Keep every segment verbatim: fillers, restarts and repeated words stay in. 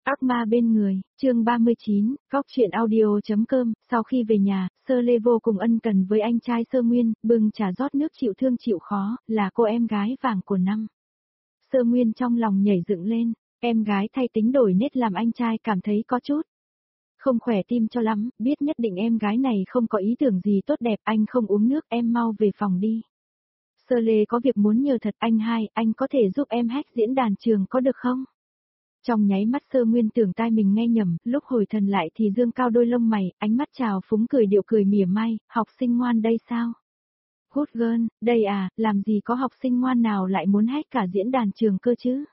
Ác ma bên người, chương ba mươi chín, góc truyện audio.com, sau khi về nhà, Sơ Lê vô cùng ân cần với anh trai Sơ Nguyên, bưng trà rót nước chịu thương chịu khó, là cô em gái vàng của năm. Sơ Nguyên trong lòng nhảy dựng lên, em gái thay tính đổi nết làm anh trai cảm thấy có chút không khỏe tim cho lắm, biết nhất định em gái này không có ý tưởng gì tốt đẹp, anh không uống nước, em mau về phòng đi. Sơ Lê có việc muốn nhờ thật, anh hai, anh có thể giúp em hack diễn đàn trường có được không? Trong nháy mắt Sơ Nguyên tưởng tai mình nghe nhầm, lúc hồi thần lại thì dương cao đôi lông mày, ánh mắt trào phúng cười điệu cười mỉa mai, học sinh ngoan đây sao? Good girl, đây à, làm gì có học sinh ngoan nào lại muốn hack cả diễn đàn trường cơ chứ?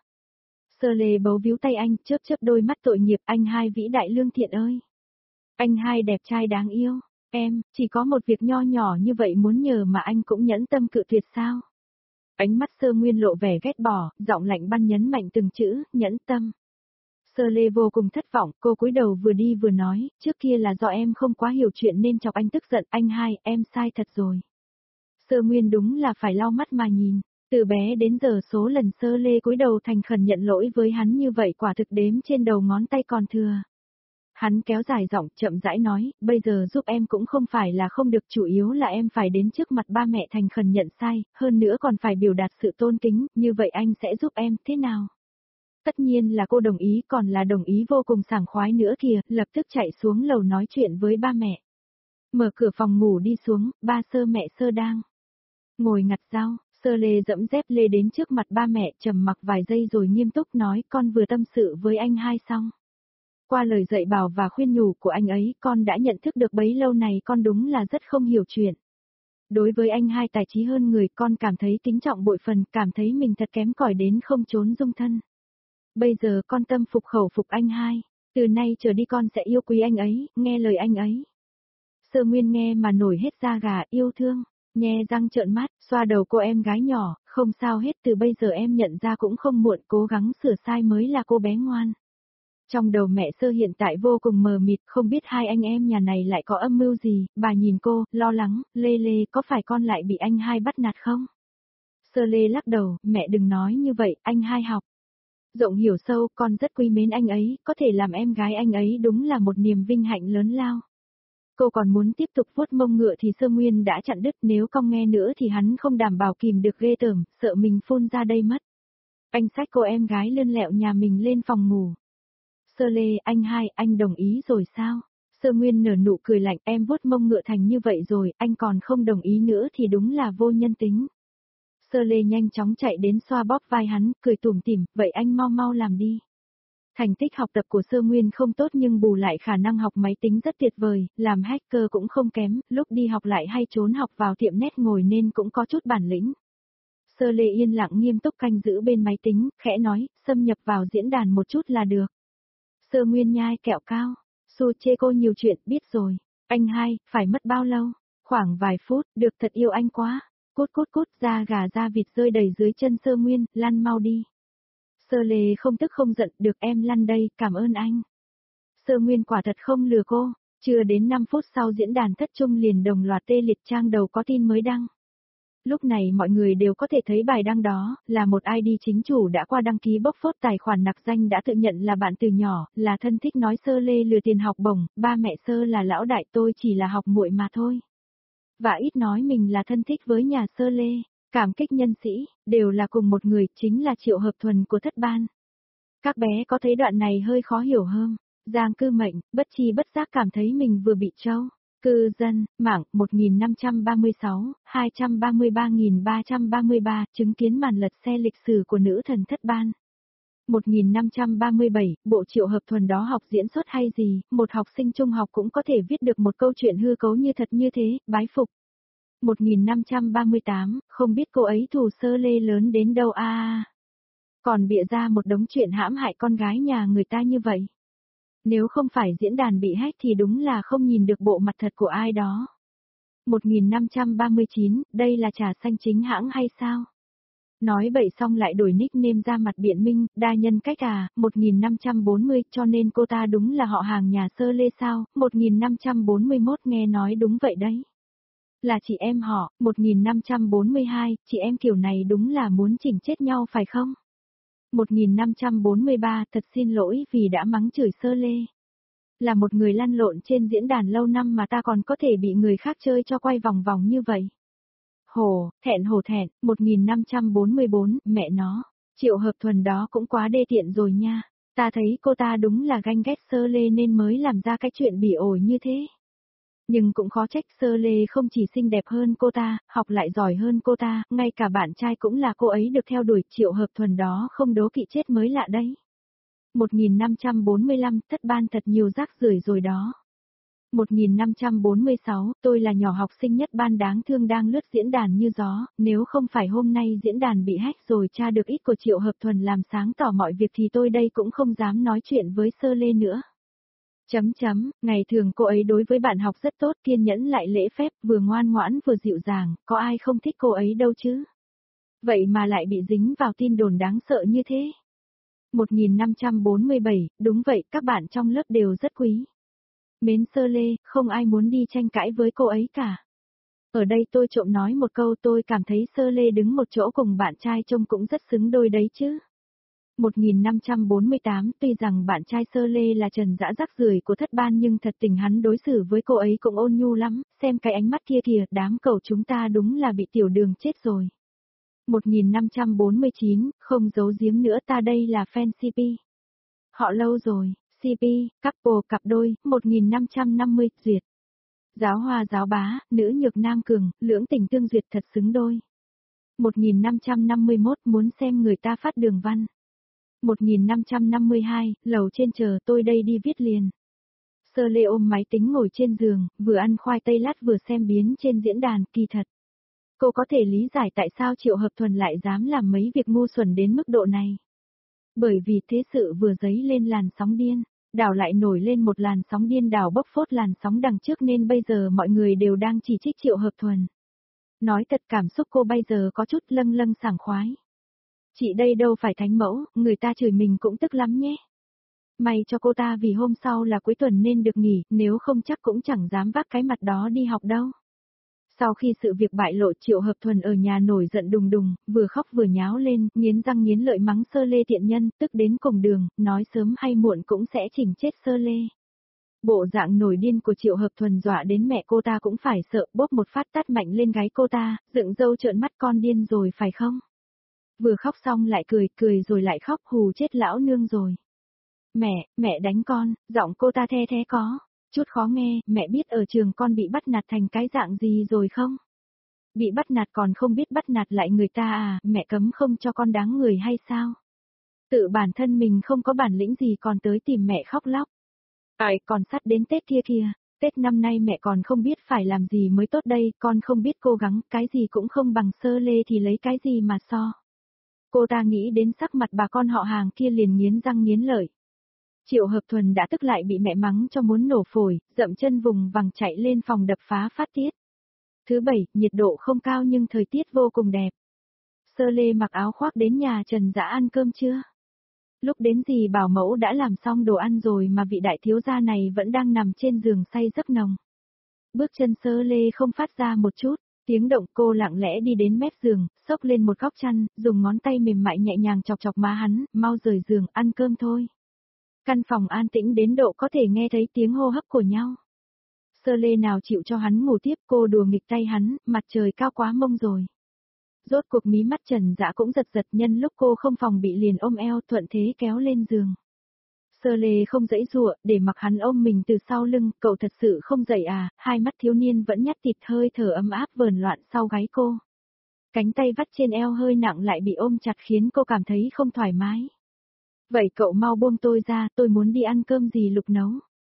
Sơ Lê bấu víu tay anh, chớp chớp đôi mắt tội nghiệp, anh hai vĩ đại lương thiện ơi. Anh hai đẹp trai đáng yêu, em, chỉ có một việc nho nhỏ như vậy muốn nhờ mà anh cũng nhẫn tâm cự tuyệt sao? Ánh mắt Sơ Nguyên lộ vẻ ghét bỏ, giọng lạnh băng nhấn mạnh từng chữ, nhẫn tâm. Sơ Lê vô cùng thất vọng, cô cúi đầu vừa đi vừa nói, trước kia là do em không quá hiểu chuyện nên chọc anh tức giận, anh hai, em sai thật rồi. Sơ Nguyên đúng là phải lau mắt mà nhìn, từ bé đến giờ số lần Sơ Lê cúi đầu thành khẩn nhận lỗi với hắn như vậy quả thực đếm trên đầu ngón tay còn thừa. Hắn kéo dài giọng chậm rãi nói, bây giờ giúp em cũng không phải là không được, chủ yếu là em phải đến trước mặt ba mẹ thành khẩn nhận sai, hơn nữa còn phải biểu đạt sự tôn kính, như vậy anh sẽ giúp em, thế nào? Tất nhiên là cô đồng ý, còn là đồng ý vô cùng sảng khoái nữa kìa, lập tức chạy xuống lầu nói chuyện với ba mẹ. Mở cửa phòng ngủ đi xuống, ba Sơ mẹ Sơ đang ngồi ngặt dao. Sơ Lê dẫm dép lê đến trước mặt ba mẹ, trầm mặc vài giây rồi nghiêm túc nói, con vừa tâm sự với anh hai xong. Qua lời dạy bảo và khuyên nhủ của anh ấy, con đã nhận thức được bấy lâu này con đúng là rất không hiểu chuyện. Đối với anh hai tài trí hơn người, con cảm thấy kính trọng bội phần, cảm thấy mình thật kém cỏi đến không trốn dung thân. Bây giờ con tâm phục khẩu phục anh hai, từ nay trở đi con sẽ yêu quý anh ấy, nghe lời anh ấy. Sơ Nguyên nghe mà nổi hết da gà, yêu thương, nhe răng trợn mắt, xoa đầu cô em gái nhỏ, không sao hết, từ bây giờ em nhận ra cũng không muộn, cố gắng sửa sai mới là cô bé ngoan. Trong đầu mẹ Sơ hiện tại vô cùng mờ mịt, không biết hai anh em nhà này lại có âm mưu gì, bà nhìn cô, lo lắng, Lê Lê có phải con lại bị anh hai bắt nạt không? Sơ Lê lắc đầu, mẹ đừng nói như vậy, anh hai học rộng hiểu sâu, con rất quý mến anh ấy, có thể làm em gái anh ấy đúng là một niềm vinh hạnh lớn lao. Cô còn muốn tiếp tục vuốt mông ngựa thì Sơ Nguyên đã chặn đứt, nếu con nghe nữa thì hắn không đảm bảo kìm được ghê tởm, sợ mình phun ra đây mất. Anh xách cô em gái lươn lẹo nhà mình lên phòng ngủ. Sơ Lê, anh hai, anh đồng ý rồi sao? Sơ Nguyên nở nụ cười lạnh, em vuốt mông ngựa thành như vậy rồi, anh còn không đồng ý nữa thì đúng là vô nhân tính. Sơ Lê nhanh chóng chạy đến xoa bóp vai hắn, cười tủm tỉm, vậy anh mau mau làm đi. Thành tích học tập của Sơ Nguyên không tốt nhưng bù lại khả năng học máy tính rất tuyệt vời, làm hacker cũng không kém, lúc đi học lại hay trốn học vào tiệm net ngồi nên cũng có chút bản lĩnh. Sơ Lê yên lặng nghiêm túc canh giữ bên máy tính, khẽ nói, xâm nhập vào diễn đàn một chút là được. Sơ Nguyên nhai kẹo cao, su chê cô nhiều chuyện, biết rồi. Anh hai, phải mất bao lâu? Khoảng vài phút, được, thật yêu anh quá. Cút cút cút, da gà da vịt rơi đầy dưới chân Sơ Nguyên, lăn mau đi. Sơ Lê không tức không giận, được em lăn đây, cảm ơn anh. Sơ Nguyên quả thật không lừa cô, chưa đến năm phút sau diễn đàn thất trung liền đồng loạt tê liệt, trang đầu có tin mới đăng. Lúc này mọi người đều có thể thấy bài đăng đó, là một i đê chính chủ đã qua đăng ký bốc phốt tài khoản nặc danh đã tự nhận là bạn từ nhỏ, là thân thích nói Sơ Lê lừa tiền học bổng, ba mẹ Sơ là lão đại, tôi chỉ là học muội mà thôi. Và ít nói mình là thân thích với nhà Sơ Lê, cảm kích nhân sĩ, đều là cùng một người, chính là Triệu Hợp Thuần của thất ban. Các bé có thấy đoạn này hơi khó hiểu hơn, Giang Cư Mệnh, bất chi bất giác cảm thấy mình vừa bị trâu. Cư dân, mạng, một nghìn năm trăm ba mươi sáu, hai trăm ba mươi ba nghìn ba trăm ba mươi ba, chứng kiến màn lật xe lịch sử của nữ thần thất ban. một nghìn năm trăm ba mươi bảy, bộ Triệu Hợp Thuần đó học diễn xuất hay gì, một học sinh trung học cũng có thể viết được một câu chuyện hư cấu như thật như thế, bái phục. một nghìn năm trăm ba mươi tám, không biết cô ấy thù Sơ Lê lớn đến đâu a à. Còn bịa ra một đống chuyện hãm hại con gái nhà người ta như vậy. Nếu không phải diễn đàn bị hack thì đúng là không nhìn được bộ mặt thật của ai đó. một nghìn năm trăm ba mươi chín, đây là trà xanh chính hãng hay sao? Nói bậy xong lại đổi nickname ra mặt biện minh, đa nhân cách à, một nghìn năm trăm bốn mươi, cho nên cô ta đúng là họ hàng nhà Sơ Lê sao, một nghìn năm trăm bốn mươi mốt nghe nói đúng vậy đấy. Là chị em họ, một nghìn năm trăm bốn mươi hai, chị em kiểu này đúng là muốn chỉnh chết nhau phải không? một nghìn năm trăm bốn mươi ba, thật xin lỗi vì đã mắng chửi Sơ Lê. Là một người lăn lộn trên diễn đàn lâu năm mà ta còn có thể bị người khác chơi cho quay vòng vòng như vậy. Hồ, thẹn hổ thẹn, một nghìn năm trăm bốn mươi bốn, mẹ nó, Triệu Hợp Thuần đó cũng quá đê tiện rồi nha. Ta thấy cô ta đúng là ganh ghét Sơ Lê nên mới làm ra cái chuyện bỉ ổi như thế. Nhưng cũng khó trách, Sơ Lê không chỉ xinh đẹp hơn cô ta, học lại giỏi hơn cô ta, ngay cả bạn trai cũng là cô ấy được theo đuổi, Triệu Hợp Thuần đó không đố kỵ chết mới lạ đấy. một nghìn năm trăm bốn mươi lăm, thất ban thật nhiều rác rưởi rồi đó. một nghìn năm trăm bốn mươi sáu, tôi là nhỏ học sinh nhất ban đáng thương đang lướt diễn đàn như gió, nếu không phải hôm nay diễn đàn bị hack rồi tra được ít của Triệu Hợp Thuần làm sáng tỏ mọi việc thì tôi đây cũng không dám nói chuyện với Sơ Lê nữa. Chấm chấm, ngày thường cô ấy đối với bạn học rất tốt, kiên nhẫn lại lễ phép, vừa ngoan ngoãn vừa dịu dàng, có ai không thích cô ấy đâu chứ. Vậy mà lại bị dính vào tin đồn đáng sợ như thế. một nghìn năm trăm bốn mươi bảy, đúng vậy, các bạn trong lớp đều rất quý. Mến Sơ Lê, không ai muốn đi tranh cãi với cô ấy cả. Ở đây tôi trộm nói một câu, tôi cảm thấy Sơ Lê đứng một chỗ cùng bạn trai trông cũng rất xứng đôi đấy chứ. một nghìn năm trăm bốn mươi tám, tuy rằng bạn trai Sơ Lê là trần dã rác rưởi của thất ban nhưng thật tình hắn đối xử với cô ấy cũng ôn nhu lắm, xem cái ánh mắt kia kìa, đám cẩu chúng ta đúng là bị tiểu đường chết rồi. một nghìn năm trăm bốn mươi chín, không giấu giếm nữa, ta đây là fan xê pê. Họ lâu rồi, xê pê, couple, cặp đôi, một nghìn năm trăm năm mươi, duyệt. Giáo hoa giáo bá, nữ nhược nam cường, lưỡng tình tương duyệt thật xứng đôi. một nghìn năm trăm năm mươi mốt, muốn xem người ta phát đường văn. một nghìn năm trăm năm mươi hai, lầu trên chờ tôi đây đi viết liền. Sơ Lê ôm máy tính ngồi trên giường, vừa ăn khoai tây lát vừa xem biến trên diễn đàn, kỳ thật. Cô có thể lý giải tại sao Triệu Hợp Thuần lại dám làm mấy việc ngu xuẩn đến mức độ này. Bởi vì thế sự vừa dấy lên làn sóng điên, đảo lại nổi lên một làn sóng điên đảo bốc phốt làn sóng đằng trước nên bây giờ mọi người đều đang chỉ trích Triệu Hợp Thuần. Nói thật cảm xúc cô bây giờ có chút lâng lâng sảng khoái. Chị đây đâu phải thánh mẫu, người ta chửi mình cũng tức lắm nhé. May cho cô ta vì hôm sau là cuối tuần nên được nghỉ, nếu không chắc cũng chẳng dám vác cái mặt đó đi học đâu. Sau khi sự việc bại lộ, Triệu Hợp Thuần ở nhà nổi giận đùng đùng, vừa khóc vừa nháo lên, nghiến răng nghiến lợi mắng Sơ Lê tiện nhân, tức đến cùng đường, nói sớm hay muộn cũng sẽ chỉnh chết Sơ Lê. Bộ dạng nổi điên của Triệu Hợp Thuần dọa đến mẹ cô ta cũng phải sợ, bóp một phát tát mạnh lên gáy cô ta, dựng râu trợn mắt, con điên rồi phải không? Vừa khóc xong lại cười, cười rồi lại khóc, hù chết lão nương rồi. Mẹ, mẹ đánh con, giọng cô ta the thế có chút khó nghe, mẹ biết ở trường con bị bắt nạt thành cái dạng gì rồi không? Bị bắt nạt còn không biết bắt nạt lại người ta à, mẹ cấm không cho con đáng người hay sao? Tự bản thân mình không có bản lĩnh gì còn tới tìm mẹ khóc lóc. Ai, còn sắp đến Tết kia kìa, Tết năm nay mẹ còn không biết phải làm gì mới tốt đây, con không biết cố gắng, cái gì cũng không bằng Sơ Lê thì lấy cái gì mà so. Cô ta nghĩ đến sắc mặt bà con họ hàng kia liền nghiến răng nghiến lợi. Triệu Hợp Thuần đã tức lại bị mẹ mắng cho muốn nổ phổi, dậm chân vùng vằng chạy lên phòng đập phá phát tiết. Thứ bảy, nhiệt độ không cao nhưng thời tiết vô cùng đẹp. Sơ Lê mặc áo khoác đến nhà Trần Dã ăn cơm chưa? Lúc đến dì bảo mẫu đã làm xong đồ ăn rồi mà vị đại thiếu gia này vẫn đang nằm trên giường say giấc nồng. Bước chân Sơ Lê không phát ra một chút, tiếng động, cô lặng lẽ đi đến mép giường, xốc lên một góc chăn, dùng ngón tay mềm mại nhẹ nhàng chọc chọc má hắn, mau rời giường, ăn cơm thôi. Căn phòng an tĩnh đến độ có thể nghe thấy tiếng hô hấp của nhau. Sơ Lê nào chịu cho hắn ngủ tiếp, cô đùa nghịch tay hắn, mặt trời cao quá mông rồi. Rốt cuộc mí mắt Trần Dã cũng giật giật, nhân lúc cô không phòng bị liền ôm eo thuận thế kéo lên giường. Sơ Lê không dãy dụa, để mặc hắn ôm mình từ sau lưng, cậu thật sự không dậy à, hai mắt thiếu niên vẫn nhắt thịt, hơi thở ấm áp vờn loạn sau gáy cô. Cánh tay vắt trên eo hơi nặng lại bị ôm chặt khiến cô cảm thấy không thoải mái. Vậy cậu mau buông tôi ra, tôi muốn đi ăn cơm dì Lục nấu.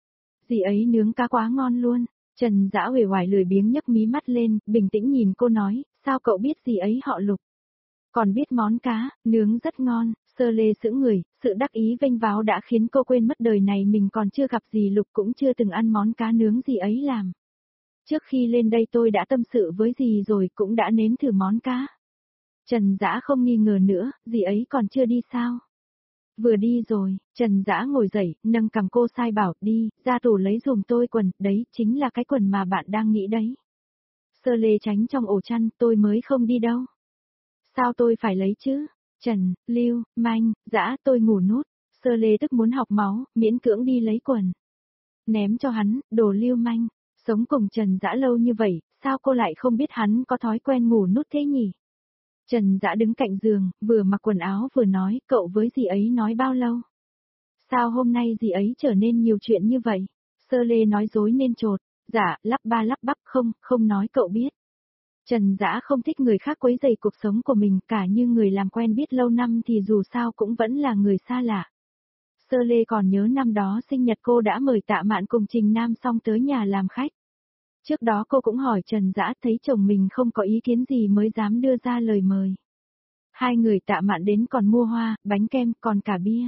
Dì ấy nướng cá quá ngon luôn. Trần Dã uể oải lười biếng nhấc mí mắt lên, bình tĩnh nhìn cô nói, sao cậu biết dì ấy họ Lục? Còn biết món cá, nướng rất ngon. Sơ Lê sững người, sự đắc ý vênh váo đã khiến cô quên mất đời này mình còn chưa gặp dì Lục cũng chưa từng ăn món cá nướng dì ấy làm. Trước khi lên đây tôi đã tâm sự với dì rồi cũng đã nếm thử món cá. Trần Dã không nghi ngờ nữa, dì ấy còn chưa đi sao? Vừa đi rồi, Trần Dã ngồi dậy, nâng cằm cô sai bảo, đi, ra tủ lấy dùm tôi quần, đấy, chính là cái quần mà bạn đang nghĩ đấy. Sơ Lê tránh trong ổ chăn, tôi mới không đi đâu. Sao tôi phải lấy chứ? Trần, Lưu, Manh, Dã tôi ngủ nút. Sơ lê tức muốn học máu, miễn cưỡng đi lấy quần. Ném cho hắn, đồ lưu manh. Sống cùng Trần Dã lâu như vậy, sao cô lại không biết hắn có thói quen ngủ nút thế nhỉ? Trần Dã đứng cạnh giường, vừa mặc quần áo vừa nói, cậu với dì ấy nói bao lâu? Sao hôm nay dì ấy trở nên nhiều chuyện như vậy? Sơ lê nói dối nên trột, dạ, lắp ba lắp bắp không, không nói cậu biết. Trần Dã không thích người khác quấy rầy cuộc sống của mình, cả như người làm quen biết lâu năm thì dù sao cũng vẫn là người xa lạ. Sơ lê còn nhớ năm đó sinh nhật cô đã mời Tạ Mạn cùng Trình Nam Song tới nhà làm khách. Trước đó cô cũng hỏi Trần Dã thấy chồng mình không có ý kiến gì mới dám đưa ra lời mời. Hai người Tạ Mạn đến còn mua hoa, bánh kem, còn cả bia.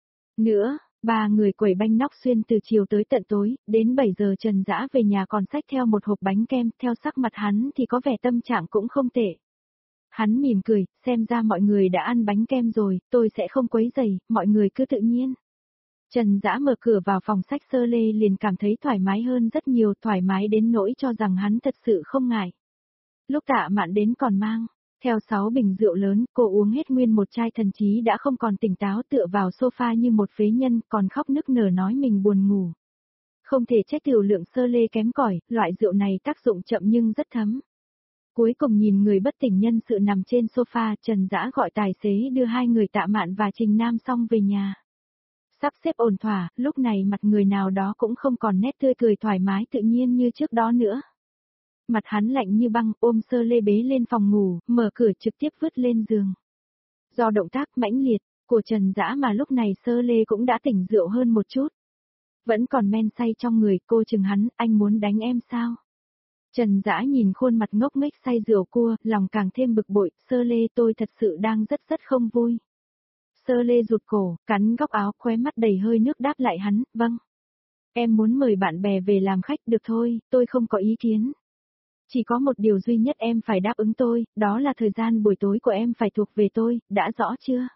Nữa, ba người quẩy banh nóc xuyên từ chiều tới tận tối, đến bảy giờ Trần Dã về nhà còn xách theo một hộp bánh kem, theo sắc mặt hắn thì có vẻ tâm trạng cũng không tệ. Hắn mỉm cười, xem ra mọi người đã ăn bánh kem rồi, tôi sẽ không quấy rầy, mọi người cứ tự nhiên. Trần Dã mở cửa vào phòng sách Sơ lê liền cảm thấy thoải mái hơn rất nhiều, thoải mái đến nỗi cho rằng hắn thật sự không ngại. Lúc Tạ Mạn đến còn mang theo sáu bình rượu lớn, cô uống hết nguyên một chai thần chí đã không còn tỉnh táo tựa vào sofa như một phế nhân, còn khóc nức nở nói mình buồn ngủ. Không thể trách tiểu lượng Sơ lê kém cỏi, loại rượu này tác dụng chậm nhưng rất thấm. Cuối cùng nhìn người bất tỉnh nhân sự nằm trên sofa, Trần Dã gọi tài xế đưa hai người Tạ Mạn và Trình Nam Song về nhà. Sắp xếp ổn thỏa, lúc này mặt người nào đó cũng không còn nét tươi cười thoải mái tự nhiên như trước đó nữa. Mặt hắn lạnh như băng, ôm Sơ lê bế lên phòng ngủ, mở cửa trực tiếp vứt lên giường. Do động tác mãnh liệt của Trần Dã mà lúc này Sơ lê cũng đã tỉnh rượu hơn một chút. Vẫn còn men say trong người, cô chừng hắn, anh muốn đánh em sao? Trần Dã nhìn khuôn mặt ngốc nghếch say rượu cua, lòng càng thêm bực bội, Sơ lê tôi thật sự đang rất rất không vui. Sơ lê rụt cổ, cắn góc áo, khóe mắt đầy hơi nước đáp lại hắn, vâng. Em muốn mời bạn bè về làm khách được thôi, tôi không có ý kiến. Chỉ có một điều duy nhất em phải đáp ứng tôi, đó là thời gian buổi tối của em phải thuộc về tôi, đã rõ chưa?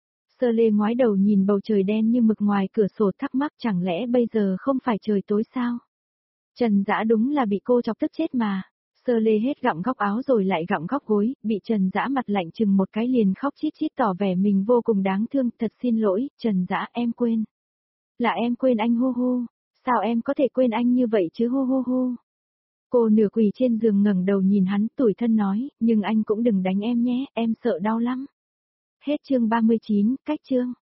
Sơ lê ngoái đầu nhìn bầu trời đen như mực ngoài cửa sổ thắc mắc chẳng lẽ bây giờ không phải trời tối sao? Trần Dã đúng là bị cô chọc tức chết mà. Sơ lê hết gặm góc áo rồi lại gặm góc gối, bị Trần Dã mặt lạnh chừng một cái liền khóc chít chít tỏ vẻ mình vô cùng đáng thương, thật xin lỗi, Trần Dã em quên. Là em quên anh hu hu, sao em có thể quên anh như vậy chứ hu hu hu. Cô nửa quỳ trên giường ngẩng đầu nhìn hắn tủi thân nói, nhưng anh cũng đừng đánh em nhé, em sợ đau lắm. Hết chương ba mươi chín, cách chương.